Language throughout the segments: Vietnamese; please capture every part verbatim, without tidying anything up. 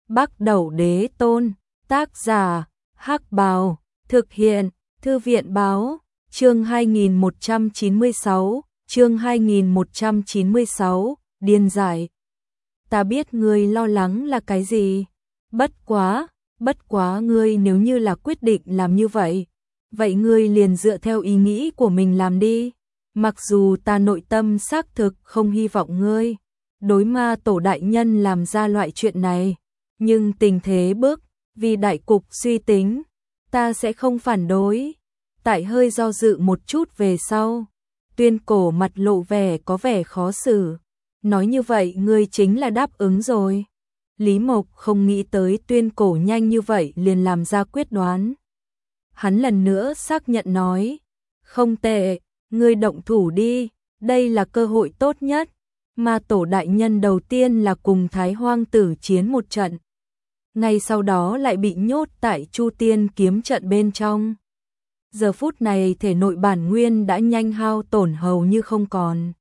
Bắc Đẩu Đế Tôn, tác giả, Hắc Bào, thực hiện, Thư viện Báo, chương hai nghìn một trăm chín mươi sáu, chương hai nghìn một trăm chín mươi sáu, điên dại. Ta biết ngươi lo lắng là cái gì, bất quá, bất quá ngươi nếu như là quyết định làm như vậy, vậy ngươi liền dựa theo ý nghĩ của mình làm đi, mặc dù ta nội tâm xác thực không hy vọng ngươi đối ma tổ đại nhân làm ra loại chuyện này, nhưng tình thế bức, vì đại cục suy tính, ta sẽ không phản đối. Tại hơi do dự một chút về sau, Tuyên Cổ mặt lộ vẻ có vẻ khó xử, nói như vậy ngươi chính là đáp ứng rồi. Lý Mộc không nghĩ tới Tuyên Cổ nhanh như vậy liền làm ra quyết đoán. Hắn lần nữa xác nhận nói, không tệ, ngươi động thủ đi, đây là cơ hội tốt nhất. Ma tổ đại nhân đầu tiên là cùng Thái Hoang tử chiến một trận, ngay sau đó lại bị nhốt tại Chu Tiên kiếm trận bên trong. Giờ phút này thể nội bản nguyên đã nhanh hao tổn hầu như không còn.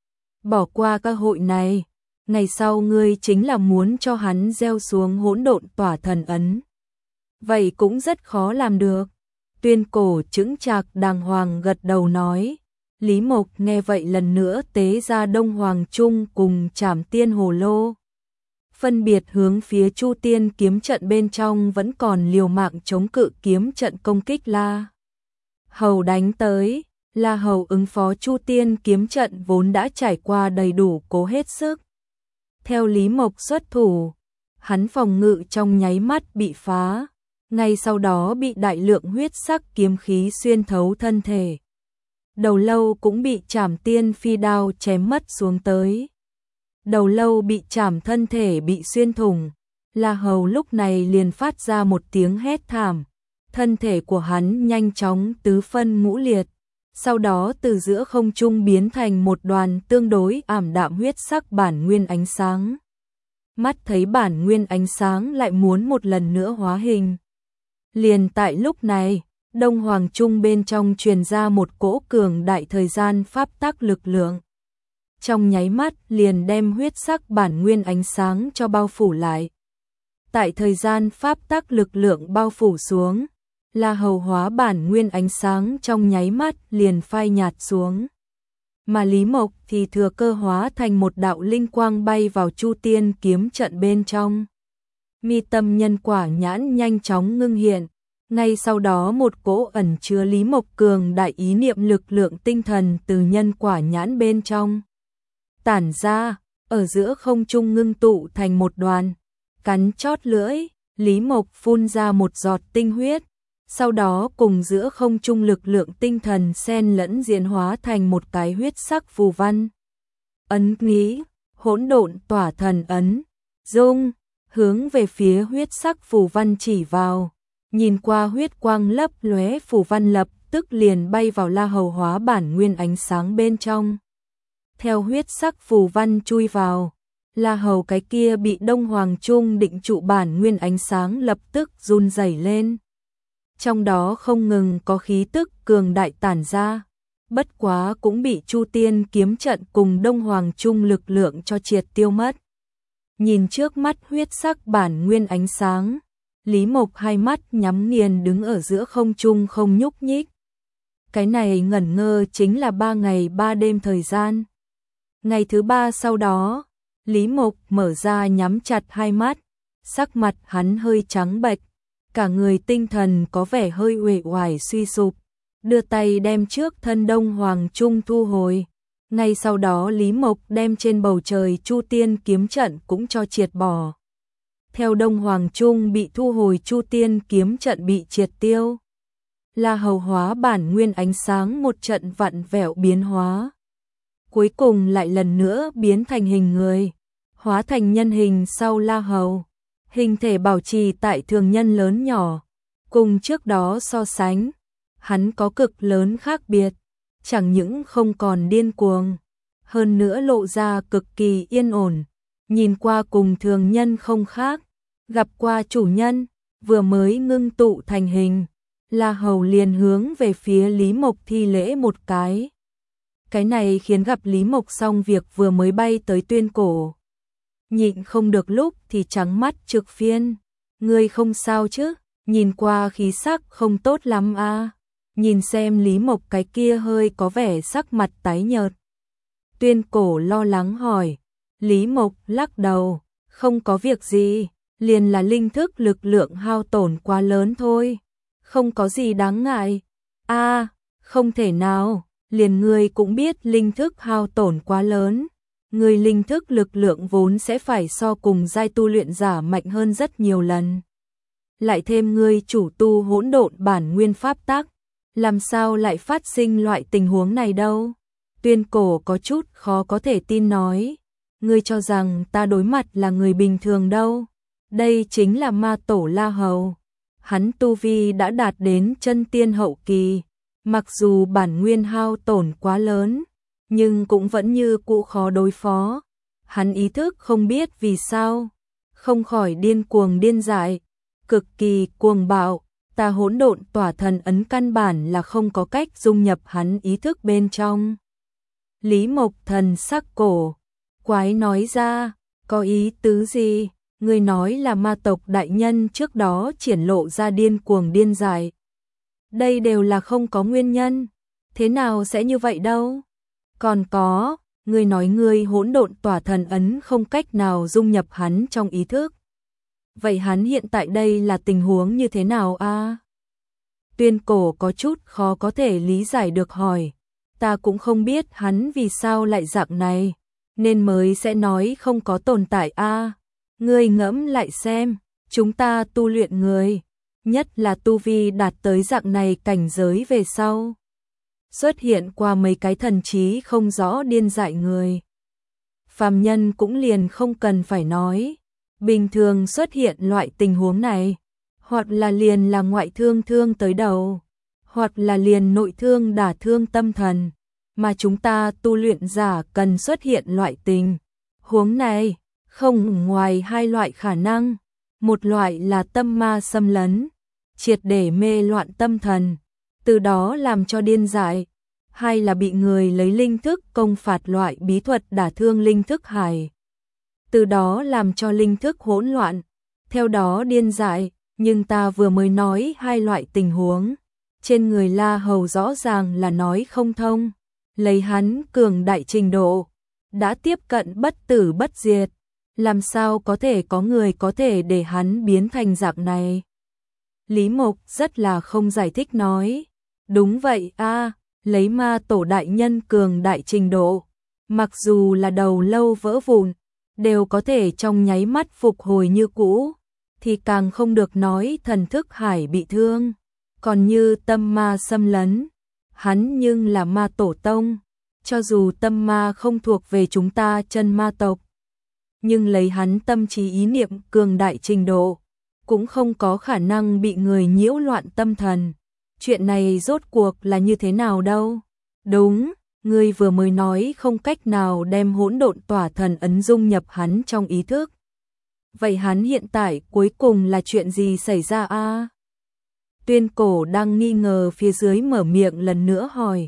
Bỏ qua cơ hội này, ngày sau ngươi chính là muốn cho hắn gieo xuống hỗn độn tỏa thần ấn. Vậy cũng rất khó làm được. Tuyên Cổ chững chạc đàng hoàng gật đầu nói. Lý Mộc nghe vậy lần nữa tế ra Đông Hoàng Trung cùng Trảm Tiên Hồ Lô, phân biệt hướng phía Chu Tiên kiếm trận bên trong vẫn còn liều mạng chống cự kiếm trận công kích La Hầu đánh tới. La Hầu ứng phó Chu Tiên kiếm trận vốn đã trải qua đầy đủ cố hết sức. Theo Lý Mộc xuất thủ, hắn phòng ngự trong nháy mắt bị phá, ngay sau đó bị đại lượng huyết sắc kiếm khí xuyên thấu thân thể. Đầu lâu cũng bị Trảm Tiên phi đao chém mất xuống tới. Đầu lâu bị chảm, thân thể bị xuyên thủng. La Hầu lúc này liền phát ra một tiếng hét thảm. Thân thể của hắn nhanh chóng tứ phân ngũ liệt. Sau đó từ giữa không trung biến thành một đoàn tương đối ảm đạm huyết sắc bản nguyên ánh sáng. Mắt thấy bản nguyên ánh sáng lại muốn một lần nữa hóa hình. Liền tại lúc này, Đông Hoàng Trung bên trong truyền ra một cỗ cường đại thời gian pháp tắc lực lượng. Trong nháy mắt liền đem huyết sắc bản nguyên ánh sáng cho bao phủ lại. Tại thời gian pháp tắc lực lượng bao phủ xuống, La Hầu hóa bản nguyên ánh sáng trong nháy mắt liền phai nhạt xuống. Mà Lý Mộc thì thừa cơ hóa thành một đạo linh quang bay vào Chu Tiên kiếm trận bên trong. Mi tâm nhân quả nhãn nhanh chóng ngưng hiện. Ngay sau đó một cỗ ẩn chứa Lý Mộc cường đại ý niệm lực lượng tinh thần từ nhân quả nhãn bên trong tản ra, ở giữa không trung ngưng tụ thành một đoàn. Cắn chót lưỡi, Lý Mộc phun ra một giọt tinh huyết, sau đó cùng giữa không trung lực lượng tinh thần xen lẫn diễn hóa thành một cái huyết sắc phù văn. Ấn nghĩ, hỗn độn tỏa thần ấn, dung, hướng về phía huyết sắc phù văn chỉ vào. Nhìn qua huyết quang lấp lóe, phù văn lập tức liền bay vào La Hầu hóa bản nguyên ánh sáng bên trong. Theo huyết sắc phù văn chui vào, La Hầu cái kia bị Đông Hoàng Trung định trụ bản nguyên ánh sáng lập tức run rẩy lên. Trong đó không ngừng có khí tức cường đại tản ra, bất quá cũng bị Chu Tiên kiếm trận cùng Đông Hoàng Trung lực lượng cho triệt tiêu mất. Nhìn trước mắt huyết sắc bản nguyên ánh sáng, Lý Mộc hai mắt nhắm nghiền đứng ở giữa không trung không nhúc nhích. Cái này ngẩn ngơ chính là ba ngày ba đêm thời gian. Ngày thứ ba sau đó, Lý Mộc mở ra nhắm chặt hai mắt, sắc mặt hắn hơi trắng bệch, cả người tinh thần có vẻ hơi uể oải suy sụp, đưa tay đem trước thân Đông Hoàng Trung thu hồi. Ngay sau đó Lý Mộc đem trên bầu trời Chu Tiên kiếm trận cũng cho triệt bỏ. Theo Đông Hoàng Trung bị thu hồi, Chu Tiên kiếm trận bị triệt tiêu. La Hầu hóa bản nguyên ánh sáng một trận vặn vẹo biến hóa. Cuối cùng lại lần nữa biến thành hình người, hóa thành nhân hình sau La Hầu. Hình thể bảo trì tại thường nhân lớn nhỏ, cùng trước đó so sánh, hắn có cực lớn khác biệt, chẳng những không còn điên cuồng, hơn nữa lộ ra cực kỳ yên ổn, nhìn qua cùng thường nhân không khác. Gặp qua chủ nhân, vừa mới ngưng tụ thành hình, La Hầu liền hướng về phía Lý Mộc thi lễ một cái. Cái này khiến gặp Lý Mộc xong việc vừa mới bay tới Tuyên Cổ. nhịn không được lúc thì trắng mắt trực phiên. Ngươi không sao chứ? Nhìn qua khí sắc không tốt lắm à? Nhìn xem Lý Mộc cái kia hơi có vẻ sắc mặt tái nhợt. Tuyên Cổ lo lắng hỏi. Lý Mộc lắc đầu, không có việc gì, liền là linh thức lực lượng hao tổn quá lớn thôi, không có gì đáng ngại. A, à, không thể nào, liền ngươi cũng biết linh thức hao tổn quá lớn. Người linh thức lực lượng vốn sẽ phải so cùng giai tu luyện giả mạnh hơn rất nhiều lần. Lại thêm ngươi chủ tu hỗn độn bản nguyên pháp tắc, làm sao lại phát sinh loại tình huống này đâu? Tuyên Cổ có chút khó có thể tin nói, ngươi cho rằng ta đối mặt là người bình thường đâu, đây chính là ma tổ La Hầu. Hắn tu vi đã đạt đến chân tiên hậu kỳ, mặc dù bản nguyên hao tổn quá lớn, nhưng cũng vẫn như cũ khó đối phó. Hắn ý thức không biết vì sao, không khỏi điên cuồng điên dại, cực kỳ cuồng bạo, ta hỗn độn tỏa thần ấn căn bản là không có cách dung nhập hắn ý thức bên trong. Lý Mộc thần sắc cổ quái nói ra, có ý tứ gì? Người nói là ma tộc đại nhân trước đó triển lộ ra điên cuồng điên dại. Đây đều là không có nguyên nhân, thế nào sẽ như vậy đâu? Còn có, người nói người hỗn độn tỏa thần ấn không cách nào dung nhập hắn trong ý thức. Vậy hắn hiện tại đây là tình huống như thế nào a? À? Tuyên Cổ có chút khó có thể lý giải được hỏi, ta cũng không biết hắn vì sao lại dạng này, nên mới sẽ nói không có tồn tại a. À? Ngươi ngẫm lại xem, chúng ta tu luyện người, nhất là tu vi đạt tới dạng này cảnh giới về sau, xuất hiện qua mấy cái thần trí không rõ điên dại người. Phàm nhân cũng liền không cần phải nói, bình thường xuất hiện loại tình huống này, hoặc là liền là ngoại thương thương tới đầu, hoặc là liền nội thương đả thương tâm thần, mà chúng ta tu luyện giả cần xuất hiện loại tình huống này. Không ngoài hai loại khả năng, một loại là tâm ma xâm lấn, triệt để mê loạn tâm thần, từ đó làm cho điên dại, hay là bị người lấy linh thức công phạt loại bí thuật đả thương linh thức hải, từ đó làm cho linh thức hỗn loạn, theo đó điên dại. Nhưng ta vừa mới nói hai loại tình huống, trên người La Hầu rõ ràng là nói không thông, lấy hắn cường đại trình độ, đã tiếp cận bất tử bất diệt. Làm sao có thể có người có thể để hắn biến thành dạng này? Lý Mộc rất là không giải thích nói. Đúng vậy a, à, lấy ma tổ đại nhân cường đại trình độ, mặc dù là đầu lâu vỡ vụn, đều có thể trong nháy mắt phục hồi như cũ, thì càng không được nói thần thức hải bị thương. Còn như tâm ma xâm lấn, hắn nhưng là ma tổ tông, cho dù tâm ma không thuộc về chúng ta chân ma tộc, nhưng lấy hắn tâm trí ý niệm cường đại trình độ, cũng không có khả năng bị người nhiễu loạn tâm thần. Chuyện này rốt cuộc là như thế nào đâu? Đúng, ngươi vừa mới nói không cách nào đem hỗn độn tỏa thần ấn dung nhập hắn trong ý thức. Vậy hắn hiện tại cuối cùng là chuyện gì xảy ra a? À? Tuyên Cổ đang nghi ngờ phía dưới mở miệng lần nữa hỏi.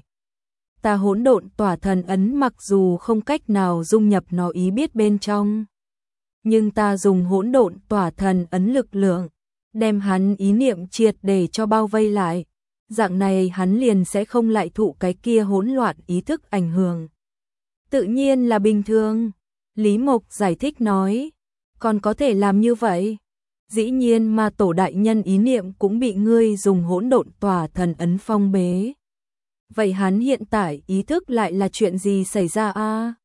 Ta hỗn độn tỏa thần ấn mặc dù không cách nào dung nhập nó ý biết bên trong, nhưng ta dùng hỗn độn tỏa thần ấn lực lượng, đem hắn ý niệm triệt để cho bao vây lại, dạng này hắn liền sẽ không lại thụ cái kia hỗn loạn ý thức ảnh hưởng. Tự nhiên là bình thường, Lý Mộc giải thích nói, còn có thể làm như vậy? Dĩ nhiên ma tổ đại nhân ý niệm cũng bị ngươi dùng hỗn độn tỏa thần ấn phong bế. Vậy hắn hiện tại ý thức lại là chuyện gì xảy ra a? À?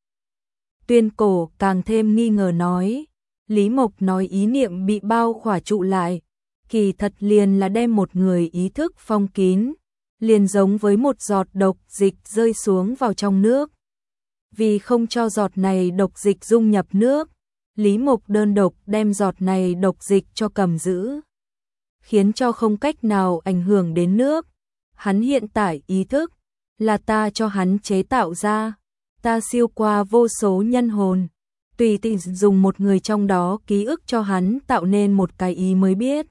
Tuyên Cổ càng thêm nghi ngờ nói, Lý Mộc nói ý niệm bị bao khỏa trụ lại, kỳ thật liền là đem một người ý thức phong kín, liền giống với một giọt độc dịch rơi xuống vào trong nước. Vì không cho giọt này độc dịch dung nhập nước, Lý Mộc đơn độc đem giọt này độc dịch cho cầm giữ, khiến cho không cách nào ảnh hưởng đến nước. Hắn hiện tại ý thức là ta cho hắn chế tạo ra, ta siêu qua vô số nhân hồn, tùy tiện dùng một người trong đó ký ức cho hắn tạo nên một cái ý mới biết.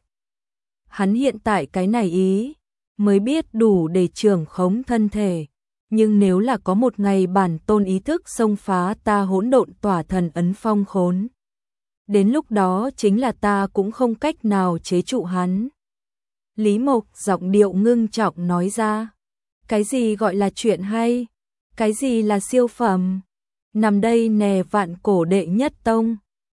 Hắn hiện tại cái này ý mới biết đủ để trưởng khống thân thể, nhưng nếu là có một ngày bản tôn ý thức xông phá ta hỗn độn tỏa thần ấn phong khốn, đến lúc đó chính là ta cũng không cách nào chế trụ hắn. Lý Mộc giọng điệu ngưng trọng nói ra. Cái gì gọi là chuyện hay? Cái gì là siêu phẩm? Nằm đây nè vạn cổ đệ nhất tông.